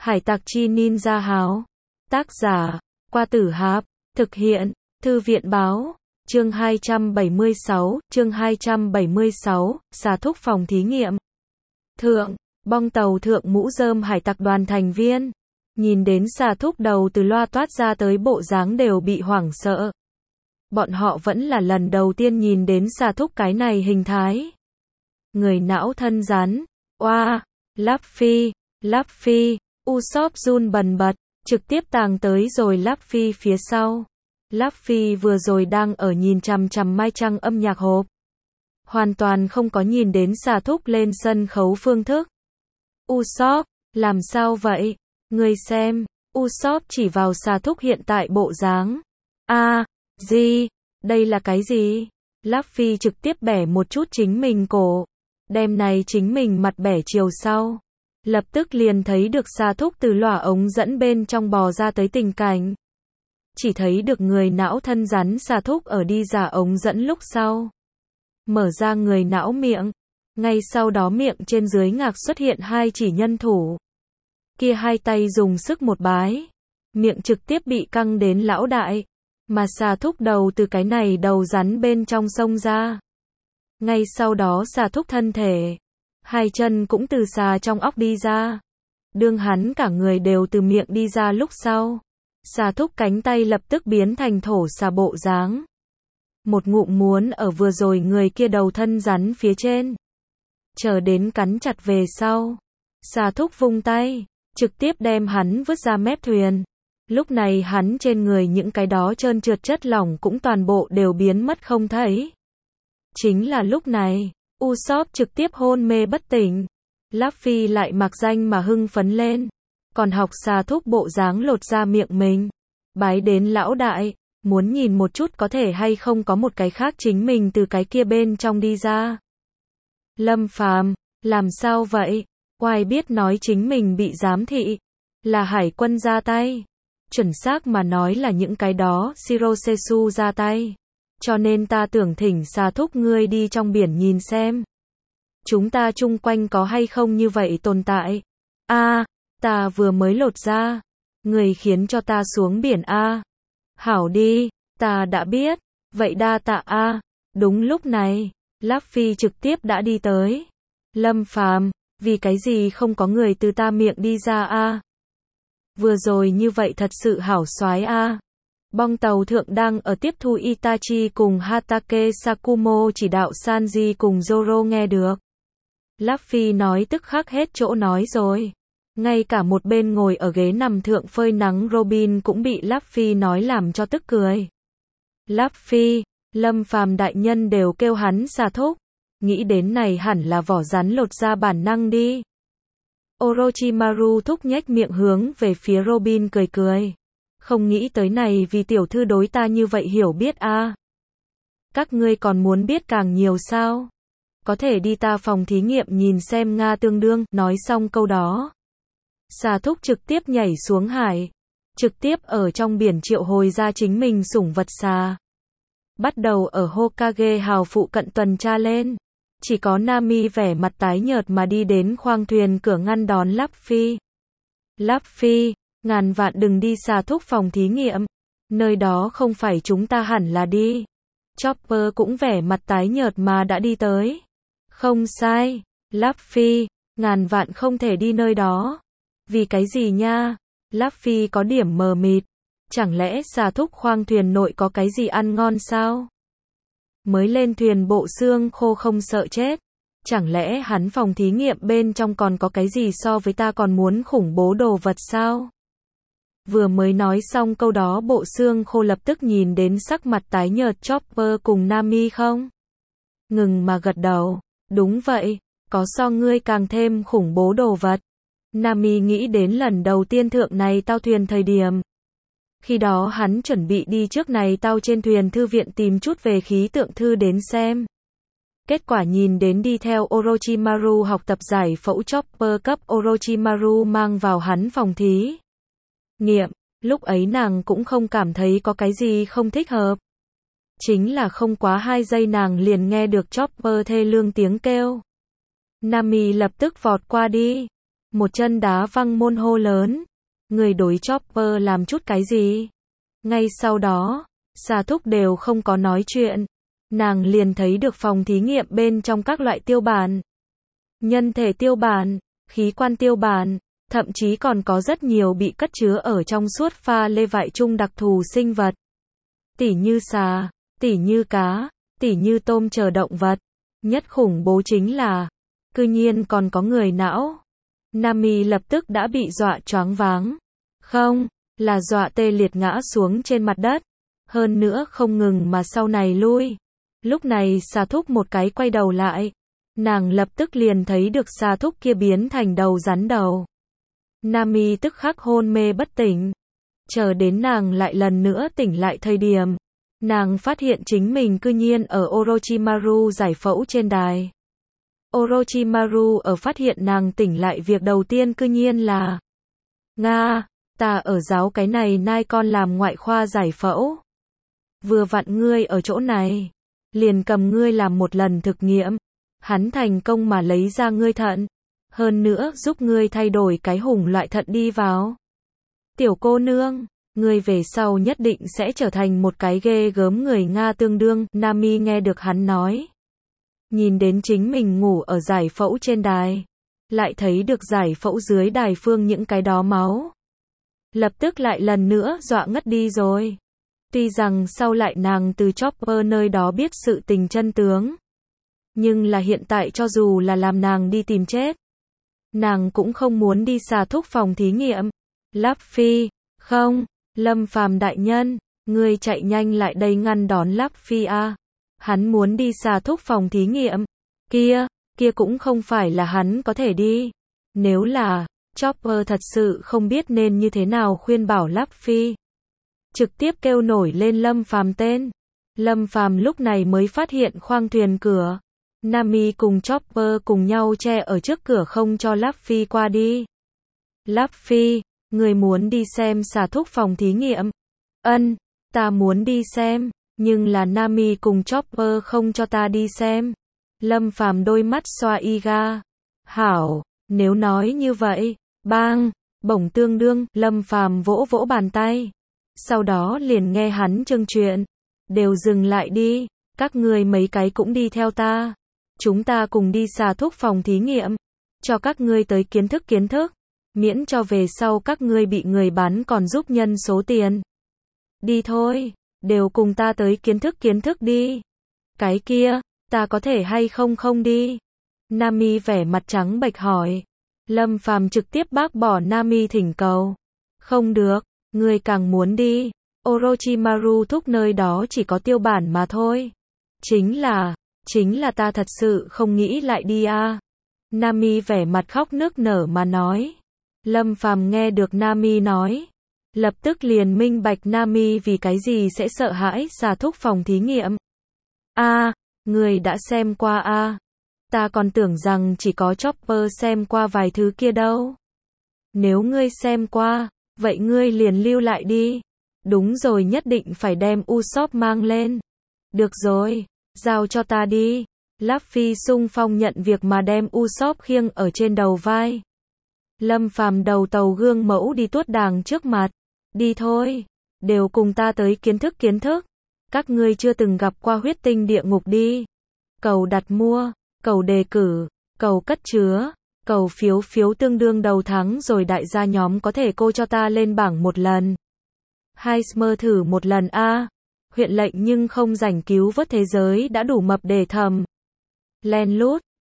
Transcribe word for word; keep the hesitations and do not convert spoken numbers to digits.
Hải tặc chi ninja háo. Tác giả, Qua Tử Hạp. Thực hiện, Thư viện báo. Chương hai trăm bảy mươi sáu, chương hai trăm bảy mươi sáu, xà thúc phòng thí nghiệm. Thượng, bong tàu thượng mũ rơm hải tặc đoàn thành viên. Nhìn đến xà thúc đầu từ loa toát ra tới bộ dáng đều bị hoảng sợ. Bọn họ vẫn là lần đầu tiên nhìn đến xà thúc cái này hình thái. Người não thân rắn. Oa, Luffy, Luffy, Usopp run bần bật, trực tiếp tàng tới rồi Luffy phía sau. Luffy vừa rồi đang ở nhìn chằm chằm Mai Trăng âm nhạc hộp. Hoàn toàn không có nhìn đến xà thúc lên sân khấu phương thức. Usopp, làm sao vậy? Ngươi xem, Usopp chỉ vào xà thúc hiện tại bộ dáng. A, gì? Đây là cái gì? Luffy trực tiếp bẻ một chút chính mình cổ. Đem này chính mình mặt bẻ chiều sau. Lập tức liền thấy được xà thúc từ lỏa ống dẫn bên trong bò ra tới tình cảnh. Chỉ thấy được người não thân rắn xà thúc ở đi ra ống dẫn lúc sau. Mở ra người não miệng. Ngay sau đó miệng trên dưới ngạc xuất hiện hai chỉ nhân thủ. Kia hai tay dùng sức một bái. Miệng trực tiếp bị căng đến lão đại. Mà xà thúc đầu từ cái này đầu rắn bên trong sông ra. Ngay sau đó xà thúc thân thể. Hai chân cũng từ xà trong óc đi ra. Đương hắn cả người đều từ miệng đi ra lúc sau. Xà thúc cánh tay lập tức biến thành thổ xà bộ dáng. Một ngụm muốn ở vừa rồi người kia đầu thân rắn phía trên. Chờ đến cắn chặt về sau. Xà thúc vung tay. Trực tiếp đem hắn vứt ra mép thuyền. Lúc này hắn trên người những cái đó trơn trượt chất lỏng cũng toàn bộ đều biến mất không thấy. Chính là lúc này, Usopp trực tiếp hôn mê bất tỉnh. Luffy lại mặc danh mà hưng phấn lên. Còn học xà thúc bộ dáng lột ra miệng mình. Bái đến lão đại, muốn nhìn một chút có thể hay không có một cái khác chính mình từ cái kia bên trong đi ra. Lâm Phàm, làm sao vậy? Oai biết nói chính mình bị giám thị. Là hải quân ra tay. Chuẩn xác mà nói là những cái đó Shirosesu ra tay. Cho nên ta tưởng thỉnh xà thúc ngươi đi trong biển nhìn xem. Chúng ta chung quanh có hay không như vậy tồn tại. A, à, ta vừa mới lột ra. Người khiến cho ta xuống biển A. À. Hảo đi, ta đã biết. Vậy đa tạ A. À. Đúng lúc này, Luffy trực tiếp đã đi tới. Lâm Phàm, vì cái gì không có người từ ta miệng đi ra A. À. Vừa rồi như vậy thật sự hảo soái A. À. Bong tàu thượng đang ở tiếp thu Itachi cùng Hatake Sakumo chỉ đạo Sanji cùng Zoro nghe được. Luffy nói tức khắc hết chỗ nói rồi. Ngay cả một bên ngồi ở ghế nằm thượng phơi nắng Robin cũng bị Luffy nói làm cho tức cười. Luffy, Lâm Phàm đại nhân đều kêu hắn xà thúc. Nghĩ đến này hẳn là vỏ rắn lột ra bản năng đi. Orochimaru thúc nhếch miệng hướng về phía Robin cười cười. Không nghĩ tới này vì tiểu thư đối ta như vậy hiểu biết a. À. Các ngươi còn muốn biết càng nhiều sao? Có thể đi ta phòng thí nghiệm nhìn xem Nga tương đương. Nói xong câu đó. Xà thúc trực tiếp nhảy xuống hải. Trực tiếp ở trong biển triệu hồi ra chính mình sủng vật xà. Bắt đầu ở Hokage hào phụ cận tuần tra lên. Chỉ có Nami vẻ mặt tái nhợt mà đi đến khoang thuyền cửa ngăn đón Luffy. Luffy, ngàn vạn đừng đi xà thúc phòng thí nghiệm. Nơi đó không phải chúng ta hẳn là đi. Chopper cũng vẻ mặt tái nhợt mà đã đi tới. Không sai, Luffy, ngàn vạn không thể đi nơi đó. Vì cái gì nha? Luffy có điểm mờ mịt. Chẳng lẽ xà thúc khoang thuyền nội có cái gì ăn ngon sao? Mới lên thuyền bộ xương khô không sợ chết. Chẳng lẽ hắn phòng thí nghiệm bên trong còn có cái gì so với ta còn muốn khủng bố đồ vật sao? Vừa mới nói xong câu đó bộ xương khô lập tức nhìn đến sắc mặt tái nhợt Chopper cùng Nami không? Ngừng mà gật đầu. Đúng vậy, có so ngươi càng thêm khủng bố đồ vật. Nami nghĩ đến lần đầu tiên thượng này tao thuyền thời điểm. Khi đó hắn chuẩn bị đi trước này tao trên thuyền thư viện tìm chút về khí tượng thư đến xem. Kết quả nhìn đến đi theo Orochimaru học tập giải phẫu Chopper cấp Orochimaru mang vào hắn phòng thí nghiệm. Lúc ấy nàng cũng không cảm thấy có cái gì không thích hợp. Chính là không quá hai giây nàng liền nghe được Chopper thê lương tiếng kêu. Nami lập tức vọt qua đi. một chân đá văng môn hô lớn. Người đối Chopper làm chút cái gì? Ngay sau đó, Sa Thúc đều không có nói chuyện. Nàng liền thấy được phòng thí nghiệm bên trong các loại tiêu bản. Nhân thể tiêu bản, khí quan tiêu bản, thậm chí còn có rất nhiều bị cất chứa ở trong suốt pha lê vại chung đặc thù sinh vật. Tỉ như xà, tỉ như cá, tỉ như tôm chờ động vật. Nhất khủng bố chính là, cư nhiên còn có người não. Nami lập tức đã bị dọa choáng váng. Không, là dọa tê liệt ngã xuống trên mặt đất. Hơn nữa không ngừng mà sau này lui. Lúc này Sa Thúc một cái quay đầu lại. Nàng lập tức liền thấy được Sa Thúc kia biến thành đầu rắn đầu. Nami tức khắc hôn mê bất tỉnh. Chờ đến nàng lại lần nữa tỉnh lại thời điểm. Nàng phát hiện chính mình cư nhiên ở Orochimaru giải phẫu trên đài. Orochimaru ở phát hiện nàng tỉnh lại việc đầu tiên cư nhiên là Nga, ta ở giáo cái này nai con làm ngoại khoa giải phẫu. Vừa vặn ngươi ở chỗ này. Liền cầm ngươi làm một lần thực nghiệm. Hắn thành công mà lấy ra ngươi thận. Hơn nữa giúp ngươi thay đổi cái hùng loại thận đi vào. Tiểu cô nương, ngươi về sau nhất định sẽ trở thành một cái ghê gớm người Nga tương đương. Nami nghe được hắn nói. Nhìn đến chính mình ngủ ở giải phẫu trên đài. Lại thấy được giải phẫu dưới đài phương những cái đó máu. Lập tức lại lần nữa dọa ngất đi rồi. Tuy rằng sau lại nàng từ Chopper nơi đó biết sự tình chân tướng. Nhưng là hiện tại cho dù là làm nàng đi tìm chết. Nàng cũng không muốn đi Sa Thúc phòng thí nghiệm. Luffy, không, Lâm Phàm đại nhân, ngươi chạy nhanh lại đây ngăn đón Luffy a. Hắn muốn đi Sa Thúc phòng thí nghiệm. Kia, kia cũng không phải là hắn có thể đi. Nếu là, Chopper thật sự không biết nên như thế nào khuyên bảo Luffy. Trực tiếp kêu nổi lên Lâm Phàm tên. Lâm Phàm lúc này mới phát hiện khoang thuyền cửa. Nami cùng Chopper cùng nhau che ở trước cửa không cho Luffy qua đi. Luffy, người muốn đi xem Sa Thúc phòng thí nghiệm. Ân, ta muốn đi xem, nhưng là Nami cùng Chopper không cho ta đi xem. Lâm Phàm đôi mắt xoa y ga. Hảo, nếu nói như vậy, bang, bổng tương đương, Lâm Phàm vỗ vỗ bàn tay. Sau đó liền nghe hắn trưng chuyện. Đều dừng lại đi, các ngươi mấy cái cũng đi theo ta. Chúng ta cùng đi Sa Thúc phòng thí nghiệm. Cho các ngươi tới kiến thức kiến thức. Miễn cho về sau các ngươi bị người bán còn giúp nhân số tiền. Đi thôi, đều cùng ta tới kiến thức kiến thức đi. Cái kia, ta có thể hay không không đi? Nami vẻ mặt trắng bệch hỏi. Lâm Phàm trực tiếp bác bỏ Nami thỉnh cầu. Không được, ngươi càng muốn đi. Orochimaru thúc nơi đó chỉ có tiêu bản mà thôi. Chính là, chính là ta thật sự không nghĩ lại đi a. Nami vẻ mặt khóc nức nở mà nói. Lâm Phàm nghe được Nami nói. Lập tức liền minh bạch Nami vì cái gì sẽ sợ hãi Sa Thúc phòng thí nghiệm. A, người đã xem qua a. Ta còn tưởng rằng chỉ có Chopper xem qua vài thứ kia đâu. Nếu ngươi xem qua, vậy ngươi liền lưu lại đi. Đúng rồi, nhất định phải đem Usopp mang lên. Được rồi, giao cho ta đi. Luffy xung phong nhận việc mà đem Usopp khiêng ở trên đầu vai. Lâm Phàm đầu tàu gương mẫu đi tuốt đàng trước mặt. Đi thôi, đều cùng ta tới kiến thức kiến thức. Các ngươi chưa từng gặp qua huyết tinh địa ngục đi. Cầu đặt mua, cầu đề cử, cầu cất chứa, cầu phiếu phiếu tương đương đầu tháng rồi đại gia nhóm có thể cô cho ta lên bảng một lần. Hai mơ thử một lần a. Huyện lệnh nhưng không rảnh cứu vớt thế giới đã đủ mập để thầm. Len lút,